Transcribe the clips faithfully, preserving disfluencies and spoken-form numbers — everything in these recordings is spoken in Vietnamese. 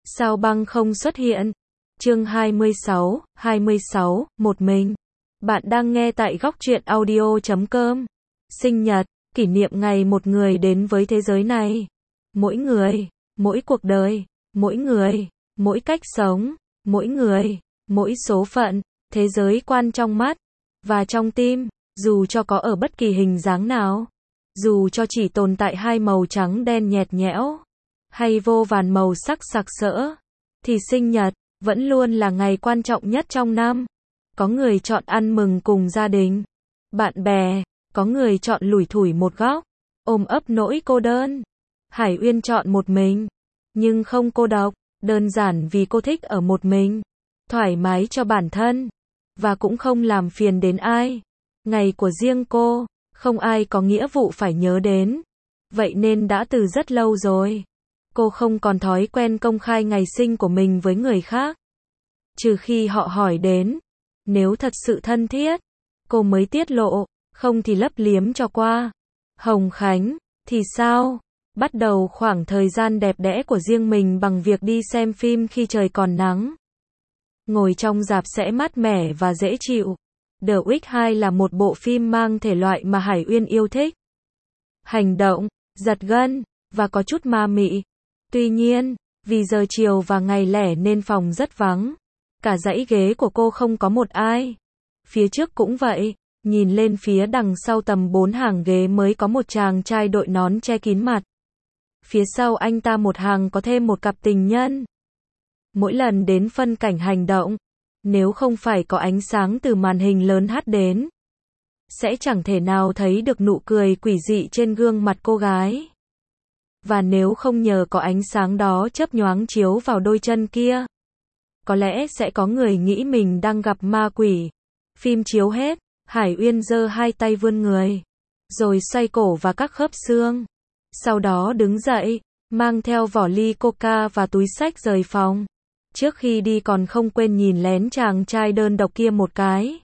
Sao băng không xuất hiện? Chương hai mươi sáu, hai mươi sáu, một mình. Bạn đang nghe tại góc truyện audio chấm com. Sinh nhật, kỷ niệm ngày một người đến với thế giới này. Mỗi người, mỗi cuộc đời, mỗi người, mỗi cách sống, mỗi người, mỗi số phận, thế giới quan trong mắt và trong tim, dù cho có ở bất kỳ hình dáng nào, dù cho chỉ tồn tại hai màu trắng đen nhạt nhẽo, hay vô vàn màu sắc sặc sỡ, thì sinh nhật vẫn luôn là ngày quan trọng nhất trong năm. Có người chọn ăn mừng cùng gia đình, bạn bè, có người chọn lủi thủi một góc, ôm ấp nỗi cô đơn. Hải Uyên chọn một mình, nhưng không cô độc, đơn giản vì cô thích ở một mình, thoải mái cho bản thân, và cũng không làm phiền đến ai. Ngày của riêng cô, không ai có nghĩa vụ phải nhớ đến. Vậy nên đã từ rất lâu rồi, cô không còn thói quen công khai ngày sinh của mình với người khác. Trừ khi họ hỏi đến, nếu thật sự thân thiết, cô mới tiết lộ, không thì lấp liếm cho qua. Hồng Khánh, thì sao? Bắt đầu khoảng thời gian đẹp đẽ của riêng mình bằng việc đi xem phim khi trời còn nắng. Ngồi trong rạp sẽ mát mẻ và dễ chịu. The Wick hai là một bộ phim mang thể loại mà Hải Uyên yêu thích. Hành động, giật gân, và có chút ma mị. Tuy nhiên, vì giờ chiều và ngày lẻ nên phòng rất vắng. Cả dãy ghế của cô không có một ai. Phía trước cũng vậy, nhìn lên phía đằng sau tầm bốn hàng ghế mới có một chàng trai đội nón che kín mặt. Phía sau anh ta một hàng có thêm một cặp tình nhân. Mỗi lần đến phân cảnh hành động, nếu không phải có ánh sáng từ màn hình lớn hắt đến, sẽ chẳng thể nào thấy được nụ cười quỷ dị trên gương mặt cô gái. Và nếu không nhờ có ánh sáng đó chớp nhoáng chiếu vào đôi chân kia, có lẽ sẽ có người nghĩ mình đang gặp ma quỷ. Phim chiếu hết, Hải Uyên giơ hai tay vươn người, rồi xoay cổ và các khớp xương. Sau đó đứng dậy, mang theo vỏ ly coca và túi xách rời phòng. Trước khi đi còn không quên nhìn lén chàng trai đơn độc kia một cái.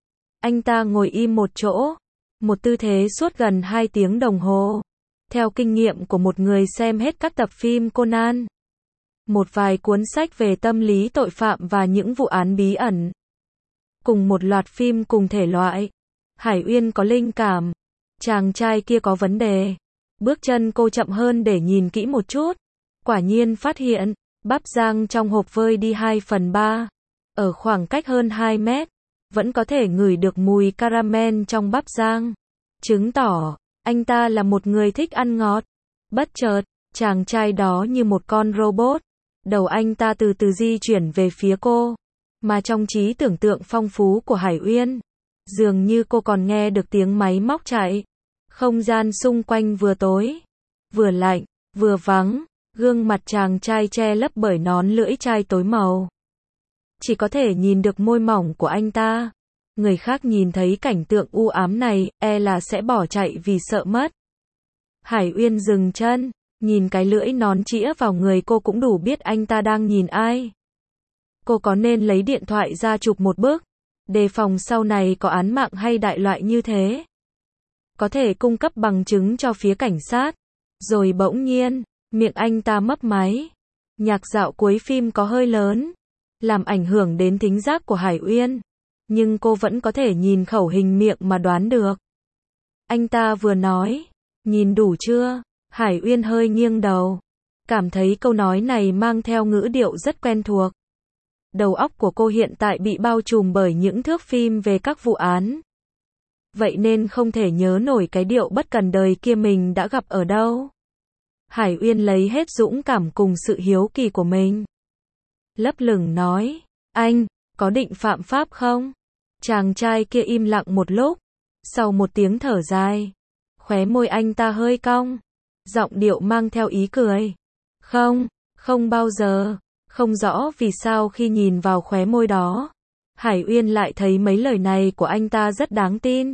Anh ta ngồi im một chỗ, một tư thế suốt gần hai tiếng đồng hồ. Theo kinh nghiệm của một người xem hết các tập phim Conan, một vài cuốn sách về tâm lý tội phạm và những vụ án bí ẩn, cùng một loạt phim cùng thể loại, Hải Uyên có linh cảm, chàng trai kia có vấn đề. Bước chân cô chậm hơn để nhìn kỹ một chút. Quả nhiên phát hiện, bắp rang trong hộp vơi đi hai phần ba. Ở khoảng cách hơn hai mét, vẫn có thể ngửi được mùi caramel trong bắp rang. Chứng tỏ, anh ta là một người thích ăn ngọt. Bất chợt, chàng trai đó như một con robot. Đầu anh ta từ từ di chuyển về phía cô. Mà trong trí tưởng tượng phong phú của Hải Uyên, dường như cô còn nghe được tiếng máy móc chạy. Không gian xung quanh vừa tối, vừa lạnh, vừa vắng, gương mặt chàng trai che lấp bởi nón lưỡi chai tối màu. Chỉ có thể nhìn được môi mỏng của anh ta. Người khác nhìn thấy cảnh tượng u ám này, e là sẽ bỏ chạy vì sợ mất. Hải Uyên dừng chân, nhìn cái lưỡi nón chĩa vào người cô cũng đủ biết anh ta đang nhìn ai. Cô có nên lấy điện thoại ra chụp một bức, đề phòng sau này có án mạng hay đại loại như thế, có thể cung cấp bằng chứng cho phía cảnh sát. Rồi bỗng nhiên, miệng anh ta mấp máy. Nhạc dạo cuối phim có hơi lớn, làm ảnh hưởng đến thính giác của Hải Uyên, nhưng cô vẫn có thể nhìn khẩu hình miệng mà đoán được. Anh ta vừa nói, nhìn đủ chưa? Hải Uyên hơi nghiêng đầu, cảm thấy câu nói này mang theo ngữ điệu rất quen thuộc. Đầu óc của cô hiện tại bị bao trùm bởi những thước phim về các vụ án. Vậy nên không thể nhớ nổi cái điệu bất cần đời kia mình đã gặp ở đâu. Hải Uyên lấy hết dũng cảm cùng sự hiếu kỳ của mình. Lấp lửng nói, anh, có định phạm pháp không? Chàng trai kia im lặng một lúc. Sau một tiếng thở dài, khóe môi anh ta hơi cong. Giọng điệu mang theo ý cười. Không, không bao giờ. Không rõ vì sao khi nhìn vào khóe môi đó, Hải Uyên lại thấy mấy lời này của anh ta rất đáng tin.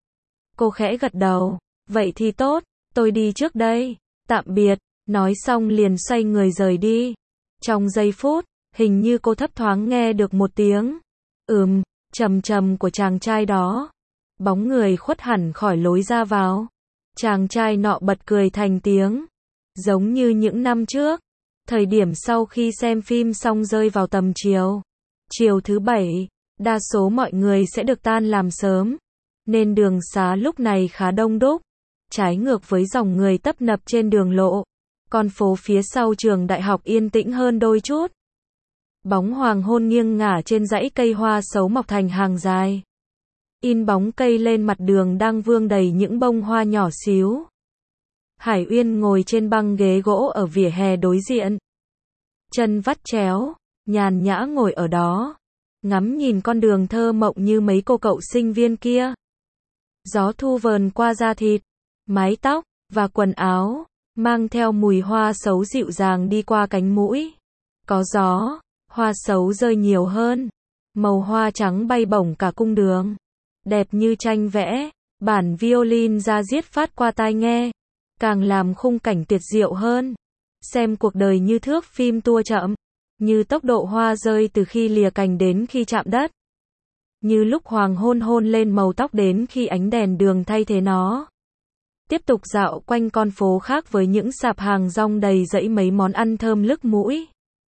Cô khẽ gật đầu. Vậy thì tốt, tôi đi trước đây. Tạm biệt. Nói xong liền xoay người rời đi. Trong giây phút, hình như cô thấp thoáng nghe được một tiếng ừm, trầm trầm của chàng trai đó. Bóng người khuất hẳn khỏi lối ra vào. Chàng trai nọ bật cười thành tiếng, giống như những năm trước. Thời điểm sau khi xem phim xong rơi vào tầm chiều. Chiều thứ bảy, đa số mọi người sẽ được tan làm sớm, nên đường xá lúc này khá đông đúc. Trái ngược với dòng người tấp nập trên đường lộ, con phố phía sau trường đại học yên tĩnh hơn đôi chút. Bóng hoàng hôn nghiêng ngả trên dãy cây hoa sấu mọc thành hàng dài. In bóng cây lên mặt đường đang vương đầy những bông hoa nhỏ xíu. Hải Uyên ngồi trên băng ghế gỗ ở vỉa hè đối diện. Chân vắt chéo, nhàn nhã ngồi ở đó, ngắm nhìn con đường thơ mộng như mấy cô cậu sinh viên kia. Gió thu vờn qua da thịt, mái tóc, và quần áo, mang theo mùi hoa sấu dịu dàng đi qua cánh mũi. Có gió, hoa sấu rơi nhiều hơn, màu hoa trắng bay bổng cả cung đường. Đẹp như tranh vẽ, bản violin ra diết phát qua tai nghe, càng làm khung cảnh tuyệt diệu hơn. Xem cuộc đời như thước phim tua chậm, như tốc độ hoa rơi từ khi lìa cành đến khi chạm đất. Như lúc hoàng hôn hôn lên màu tóc đến khi ánh đèn đường thay thế nó. Tiếp tục dạo quanh con phố khác với những sạp hàng rong đầy rẫy mấy món ăn thơm lức mũi.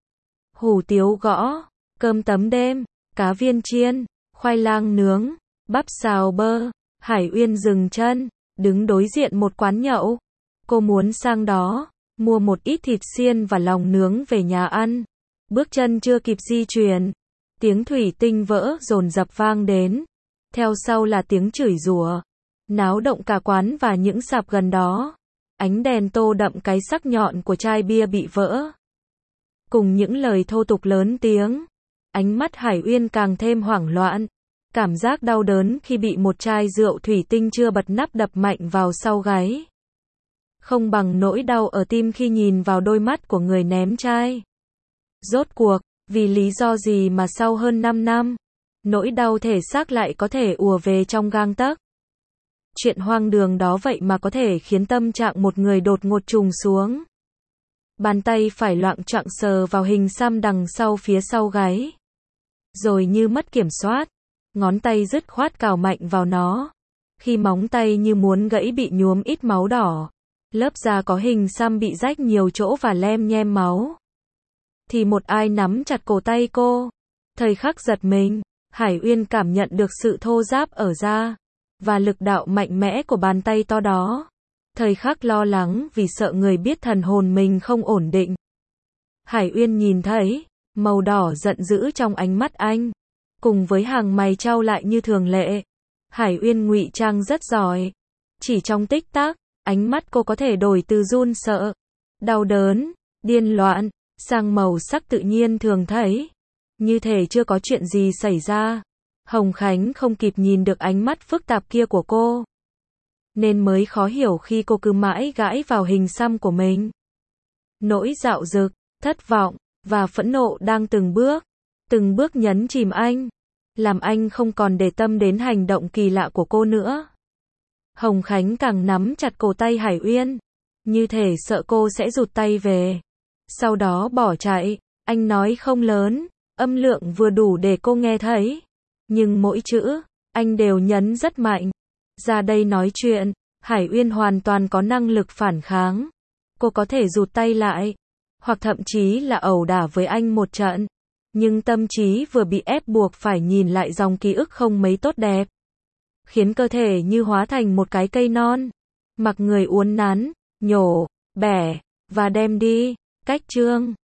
Hủ tiếu gõ, cơm tấm đêm, cá viên chiên, khoai lang nướng, bắp xào bơ. Hải Uyên dừng chân, đứng đối diện một quán nhậu. Cô muốn sang đó, mua một ít thịt xiên và lòng nướng về nhà ăn. Bước chân chưa kịp di chuyển, tiếng thủy tinh vỡ dồn dập vang đến. Theo sau là tiếng chửi rủa, náo động cả quán và những sạp gần đó. Ánh đèn tô đậm cái sắc nhọn của chai bia bị vỡ, cùng những lời thô tục lớn tiếng. Ánh mắt Hải Uyên càng thêm hoảng loạn. Cảm giác đau đớn khi bị một chai rượu thủy tinh chưa bật nắp đập mạnh vào sau gáy. Không bằng nỗi đau ở tim khi nhìn vào đôi mắt của người ném chai. Rốt cuộc, vì lý do gì mà sau hơn năm năm, nỗi đau thể xác lại có thể ùa về trong gang tấc. Chuyện hoang đường đó vậy mà có thể khiến tâm trạng một người đột ngột trùng xuống. Bàn tay phải loạng choạng sờ vào hình xăm đằng sau phía sau gáy. Rồi như mất kiểm soát, ngón tay dứt khoát cào mạnh vào nó. Khi móng tay như muốn gãy bị nhuốm ít máu đỏ, lớp da có hình xăm bị rách nhiều chỗ và lem nhem máu. Thì một ai nắm chặt cổ tay cô. Thời khắc giật mình, Hải Uyên cảm nhận được sự thô ráp ở da, và lực đạo mạnh mẽ của bàn tay to đó. Thời khắc lo lắng vì sợ người biết thần hồn mình không ổn định. Hải Uyên nhìn thấy màu đỏ giận dữ trong ánh mắt anh, cùng với hàng mày chau lại như thường lệ. Hải Uyên ngụy trang rất giỏi. Chỉ trong tích tắc, ánh mắt cô có thể đổi từ run sợ, đau đớn, điên loạn, sang màu sắc tự nhiên thường thấy. Như thể chưa có chuyện gì xảy ra. Hồng Khánh không kịp nhìn được ánh mắt phức tạp kia của cô, nên mới khó hiểu khi cô cứ mãi gãi vào hình xăm của mình. Nỗi dạo dực, thất vọng, và phẫn nộ đang từng bước, từng bước nhấn chìm anh, làm anh không còn để tâm đến hành động kỳ lạ của cô nữa. Hồng Khánh càng nắm chặt cổ tay Hải Uyên, như thể sợ cô sẽ rụt tay về, sau đó bỏ chạy. Anh nói không lớn, âm lượng vừa đủ để cô nghe thấy, nhưng mỗi chữ, anh đều nhấn rất mạnh. Ra đây nói chuyện. Hải Uyên hoàn toàn có năng lực phản kháng. Cô có thể rụt tay lại, hoặc thậm chí là ẩu đả với anh một trận. Nhưng tâm trí vừa bị ép buộc phải nhìn lại dòng ký ức không mấy tốt đẹp, khiến cơ thể như hóa thành một cái cây non, mặc người uốn nắn, nhổ, bẻ, và đem đi. Cách chương